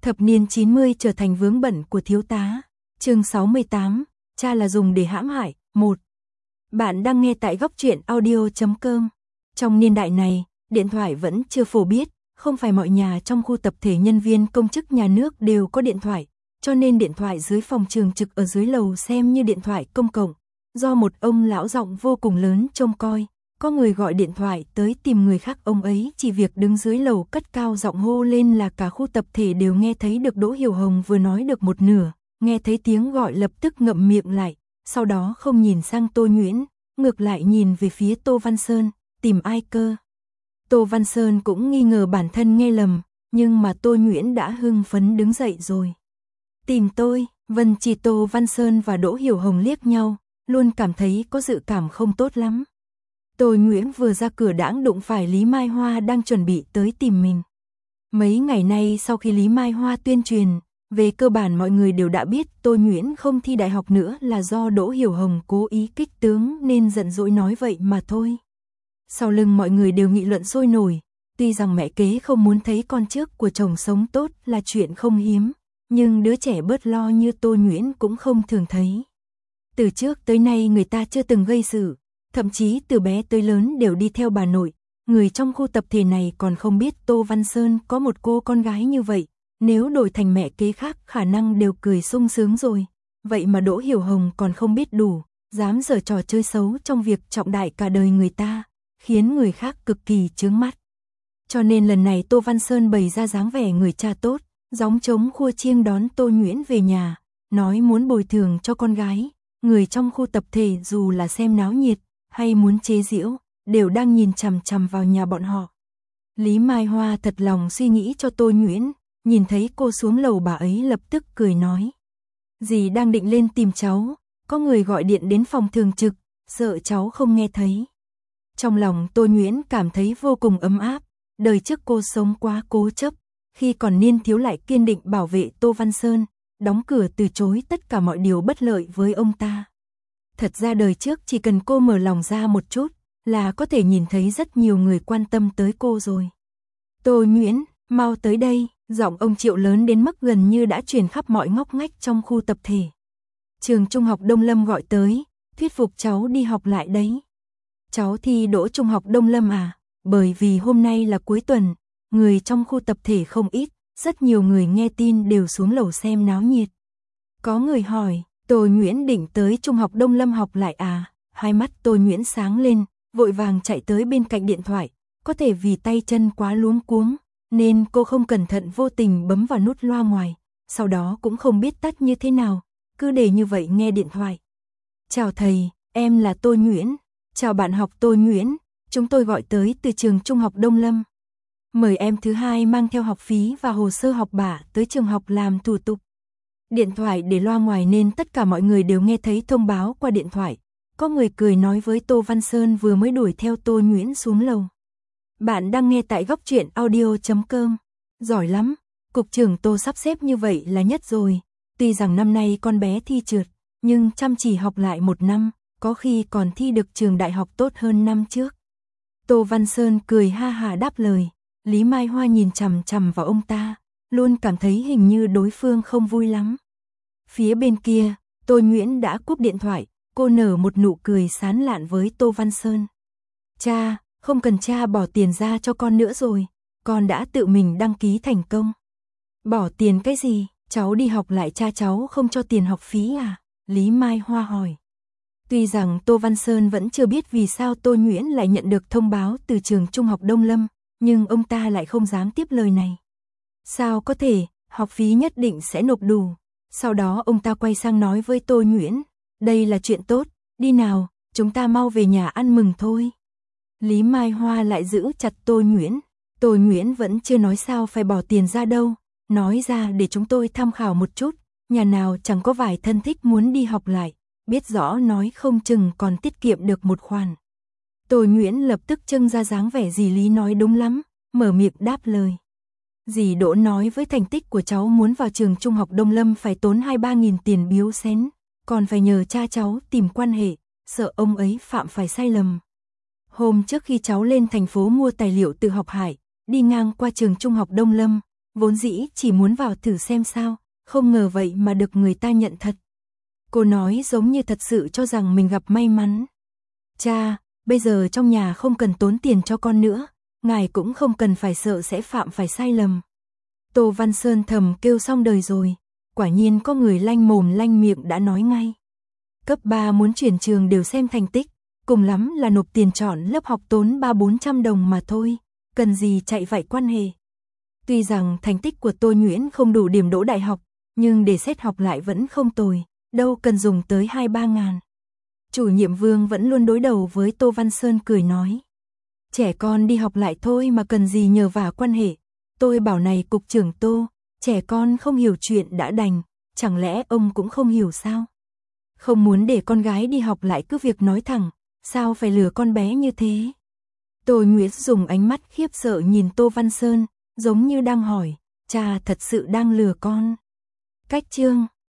Thập niên 90 trở thành vướng bận của thiếu tá. Chương 68, cha là dùng để hãm hại. 1. Bạn đang nghe tại góc truyện audio.com. Trong niên đại này, điện thoại vẫn chưa phổ biến, không phải mọi nhà trong khu tập thể nhân viên công chức nhà nước đều có điện thoại, cho nên điện thoại dưới phòng trường trực ở dưới lầu xem như điện thoại công cộng. Do một ông lão giọng vô cùng lớn trông coi, có người gọi điện thoại tới tìm người khác, ông ấy chỉ việc đứng dưới lầu cất cao giọng hô lên là cả khu tập thể đều nghe thấy được. Đỗ Hiểu Hồng vừa nói được một nửa, nghe thấy tiếng gọi lập tức ngậm miệng lại, sau đó không nhìn sang Tô Nhuyễn, ngược lại nhìn về phía Tô Văn Sơn, tìm ai cơ? Tô Văn Sơn cũng nghi ngờ bản thân nghe lầm, nhưng mà Tô Nhuyễn đã hưng phấn đứng dậy rồi. Tìm tôi. Vân Chỉ, Tô Văn Sơn và Đỗ Hiểu Hồng liếc nhau, luôn cảm thấy có dự cảm không tốt lắm. Tô Nhuyễn vừa ra cửa đãng đụng phải Lý Mai Hoa đang chuẩn bị tới tìm mình. Mấy ngày nay sau khi Lý Mai Hoa tuyên truyền, về cơ bản mọi người đều đã biết Tô Nhuyễn không thi đại học nữa là do Đỗ Hiểu Hồng cố ý kích tướng nên giận dỗi nói vậy mà thôi. Sau lưng mọi người đều nghị luận sôi nổi, tuy rằng mẹ kế không muốn thấy con trước của chồng sống tốt là chuyện không hiếm, nhưng đứa trẻ bớt lo như Tô Nhuyễn cũng không thường thấy. Từ trước tới nay người ta chưa từng gây sự, thậm chí từ bé tới lớn đều đi theo bà nội, người trong khu tập thể này còn không biết Tô Văn Sơn có một cô con gái như vậy, nếu đổi thành mẹ kế khác khả năng đều cười sung sướng rồi, vậy mà Đỗ Hiểu Hồng còn không biết đủ, dám giở trò chơi xấu trong việc trọng đại cả đời người ta, khiến người khác cực kỳ chướng mắt. Cho nên lần này Tô Văn Sơn bày ra dáng vẻ người cha tốt, gióng trống khua chiêng đón Tô Nhuyễn về nhà, nói muốn bồi thường cho con gái. Người trong khu tập thể dù là xem náo nhiệt hay muốn chế giễu, đều đang nhìn chằm chằm vào nhà bọn họ. Lý Mai Hoa thật lòng suy nghĩ cho Tô Nhuyễn, nhìn thấy cô xuống lầu bà ấy lập tức cười nói. Dì đang định lên tìm cháu, có người gọi điện đến phòng thường trực, sợ cháu không nghe thấy. Trong lòng Tô Nhuyễn cảm thấy vô cùng ấm áp, đời trước cô sống quá cố chấp, khi còn niên thiếu lại kiên định bảo vệ Tô Văn Sơn, đóng cửa từ chối tất cả mọi điều bất lợi với ông ta. Thật ra đời trước chỉ cần cô mở lòng ra một chút, là có thể nhìn thấy rất nhiều người quan tâm tới cô rồi. Tô Nhuyễn, mau tới đây, giọng ông Triệu lớn đến mức gần như đã truyền khắp mọi ngóc ngách trong khu tập thể. Trường trung học Đông Lâm gọi tới, thuyết phục cháu đi học lại đấy. Cháu thi đỗ trung học Đông Lâm à? Bởi vì hôm nay là cuối tuần, người trong khu tập thể không ít, rất nhiều người nghe tin đều xuống lầu xem náo nhiệt. Có người hỏi, Tô Nhuyễn định tới trung học Đông Lâm học lại à? Hai mắt Tô Nhuyễn sáng lên, vội vàng chạy tới bên cạnh điện thoại, có thể vì tay chân quá luống cuống, nên cô không cẩn thận vô tình bấm vào nút loa ngoài, sau đó cũng không biết tắt như thế nào, cứ để như vậy nghe điện thoại. Chào thầy, em là Tô Nhuyễn. Chào bạn học Tô Nhuyễn, chúng tôi gọi tới từ trường trung học Đông Lâm. Mời em thứ hai mang theo học phí và hồ sơ học bạ tới trường học làm thủ tục. Điện thoại để loa ngoài nên tất cả mọi người đều nghe thấy thông báo qua điện thoại. Có người cười nói với Tô Văn Sơn vừa mới đuổi theo Tô Nhuyễn xuống lầu. Bạn đang nghe tại góc truyện audio.com. Giỏi lắm, cục trưởng Tô sắp xếp như vậy là nhất rồi. Tuy rằng năm nay con bé thi trượt, nhưng chăm chỉ học lại một năm, có khi còn thi được trường đại học tốt hơn năm trước. Tô Văn Sơn cười ha hà đáp lời. Lý Mai Hoa nhìn chằm chằm vào ông ta, luôn cảm thấy hình như đối phương không vui lắm. Phía bên kia, Tô Nhuyễn đã cúp điện thoại, cô nở một nụ cười sán lạn với Tô Văn Sơn. Cha, không cần cha bỏ tiền ra cho con nữa rồi, con đã tự mình đăng ký thành công. Bỏ tiền cái gì, cháu đi học lại cha cháu không cho tiền học phí à? Lý Mai Hoa hỏi. Tuy rằng Tô Văn Sơn vẫn chưa biết vì sao Tô Nhuyễn lại nhận được thông báo từ trường trung học Đông Lâm, nhưng ông ta lại không dám tiếp lời này. Sao có thể, học phí nhất định sẽ nộp đủ. Sau đó ông ta quay sang nói với Tô Nhuyễn, đây là chuyện tốt, đi nào, chúng ta mau về nhà ăn mừng thôi. Lý Mai Hoa lại giữ chặt Tô Nhuyễn. Tô Nhuyễn vẫn chưa nói sao phải bỏ tiền ra đâu, nói ra để chúng tôi tham khảo một chút, nhà nào chẳng có vài thân thích muốn đi học lại, biết rõ nói không chừng còn tiết kiệm được một khoản. Tô Nhuyễn lập tức trưng ra dáng vẻ dì Lý nói đúng lắm, mở miệng đáp lời. Dì Đỗ nói với thành tích của cháu muốn vào trường trung học Đông Lâm phải tốn 2-3 nghìn tiền biếu xén, còn phải nhờ cha cháu tìm quan hệ, sợ ông ấy phạm phải sai lầm. Hôm trước khi cháu lên thành phố mua tài liệu tự học Hải, đi ngang qua trường trung học Đông Lâm, vốn dĩ chỉ muốn vào thử xem sao, không ngờ vậy mà được người ta nhận thật. Cô nói giống như thật sự cho rằng mình gặp may mắn. Cha, bây giờ trong nhà không cần tốn tiền cho con nữa, ngài cũng không cần phải sợ sẽ phạm phải sai lầm. Tô Văn Sơn thầm kêu xong đời rồi, quả nhiên có người lanh mồm lanh miệng đã nói ngay. Cấp 3 muốn chuyển trường đều xem thành tích, cùng lắm là nộp tiền chọn lớp học tốn 300-400 đồng mà thôi, cần gì chạy vạy quan hệ. Tuy rằng thành tích của Tô Nhuyễn không đủ điểm đỗ đại học, nhưng để xét học lại vẫn không tồi, đâu cần dùng tới 2-3 ngàn. Chủ nhiệm Vương vẫn luôn đối đầu với Tô Văn Sơn cười nói. Trẻ con đi học lại thôi mà cần gì nhờ vả quan hệ. Tôi bảo này cục trưởng Tô, trẻ con không hiểu chuyện đã đành, chẳng lẽ ông cũng không hiểu sao? Không muốn để con gái đi học lại cứ việc nói thẳng, sao phải lừa con bé như thế? Tô Nhuyễn dùng ánh mắt khiếp sợ nhìn Tô Văn Sơn, giống như đang hỏi, cha thật sự đang lừa con. Cách chương